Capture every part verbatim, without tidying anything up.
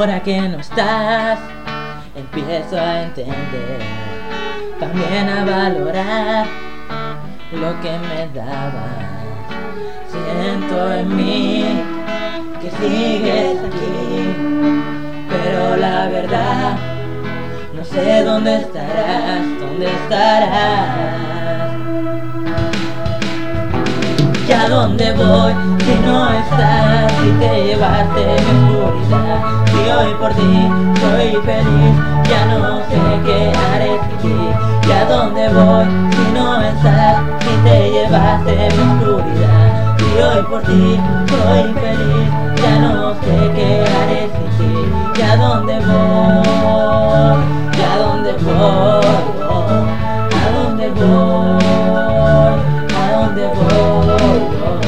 Ahora que no estás, empiezo a entender, también a valorar lo que me dabas. Siento en mí que sigues aquí, pero la verdad no sé dónde estarás, dónde estarás. ¿Y a dónde voy si no estás? Si te llevaste mi oscuridad. Si hoy por ti soy feliz, ya no sé qué haré sin ti. ¿Y a dónde voy si no estás? Si te llevaste mi oscuridad. Si hoy por ti soy feliz, ya no sé qué haré sin ti. ¿Y a dónde voy? ¿Y a dónde voy? ¿A dónde voy? ¿A dónde voy?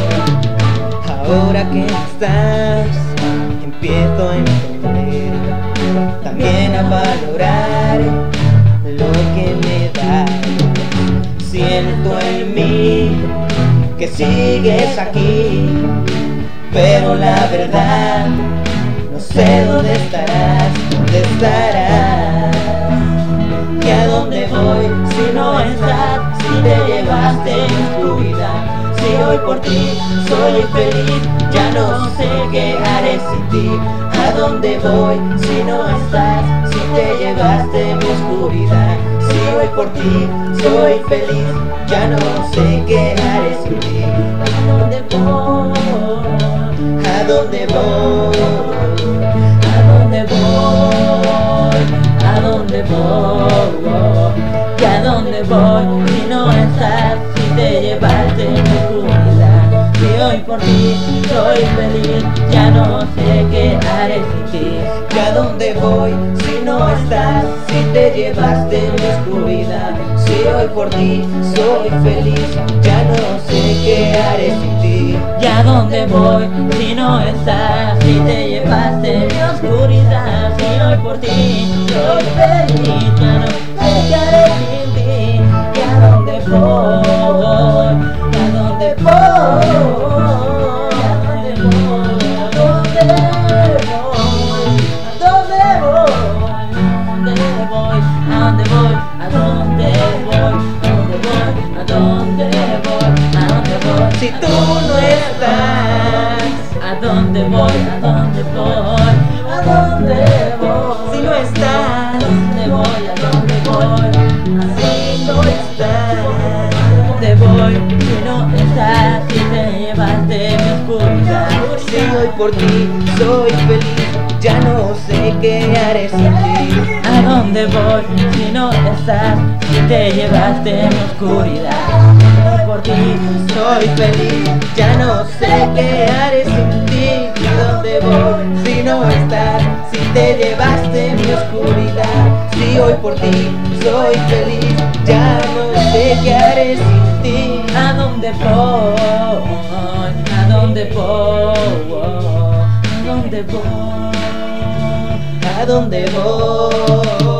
Ahora que estás, empiezo a entender, también a valorar lo que me das. Siento en mí que sigues aquí, pero la verdad no sé dónde estarás, dónde estarás. ¿Y a dónde voy si no estás? Si te llevaste mi oscuridad. Si hoy por ti soy feliz, ya no sé qué haré sin ti. ¿A dónde voy si no estás? Si te llevaste mi oscuridad. Si hoy por ti soy feliz, ya no sé qué haré sin ti. ¿A dónde voy? ¿A dónde voy? ¿A dónde voy? ¿A dónde voy? ¿Y a dónde voy si no estás? Si te llevaste mi oscuridad. Si hoy por ti soy feliz, ya no sé qué haré sin ti. ¿Y a dónde voy si no estás? Si te llevaste mi oscuridad. Si hoy por ti soy feliz, ya no sé qué haré sin ti. ¿Y a dónde voy si no estás? Si te llevaste mi oscuridad. Si hoy por ti soy feliz, ya no sé qué haré sin ti. ¿Y a dónde voy? ¿Y a dónde voy? ¿Y a dónde voy? ¿A dónde voy? ¿A dónde voy? ¿A dónde voy? ¿A dónde voy? ¿A dónde voy? ¿A dónde voy? ¿A dónde voy? Si tú no estás, ¿a dónde voy? ¿A dónde voy? ¿A dónde voy? si no estás, ¿A dónde voy? ¿A dónde voy? si no estás, ¿A dónde voy? Si no estás, si te llevaste mi oscuridad. si hoy por ti soy feliz, ya no sé qué haré sin ti. ¿A dónde voy? Si no estás, si te llevaste mi oscuridad. Hoy por ti Soy feliz, ya no sé qué haré sin ti. ¿A dónde voy si no estás? Si te llevaste mi oscuridad. Si hoy por ti soy feliz, ya no sé qué haré sin ti. ¿a dónde voy? ¿A dónde voy? ¿A dónde voy? ¿A dónde voy?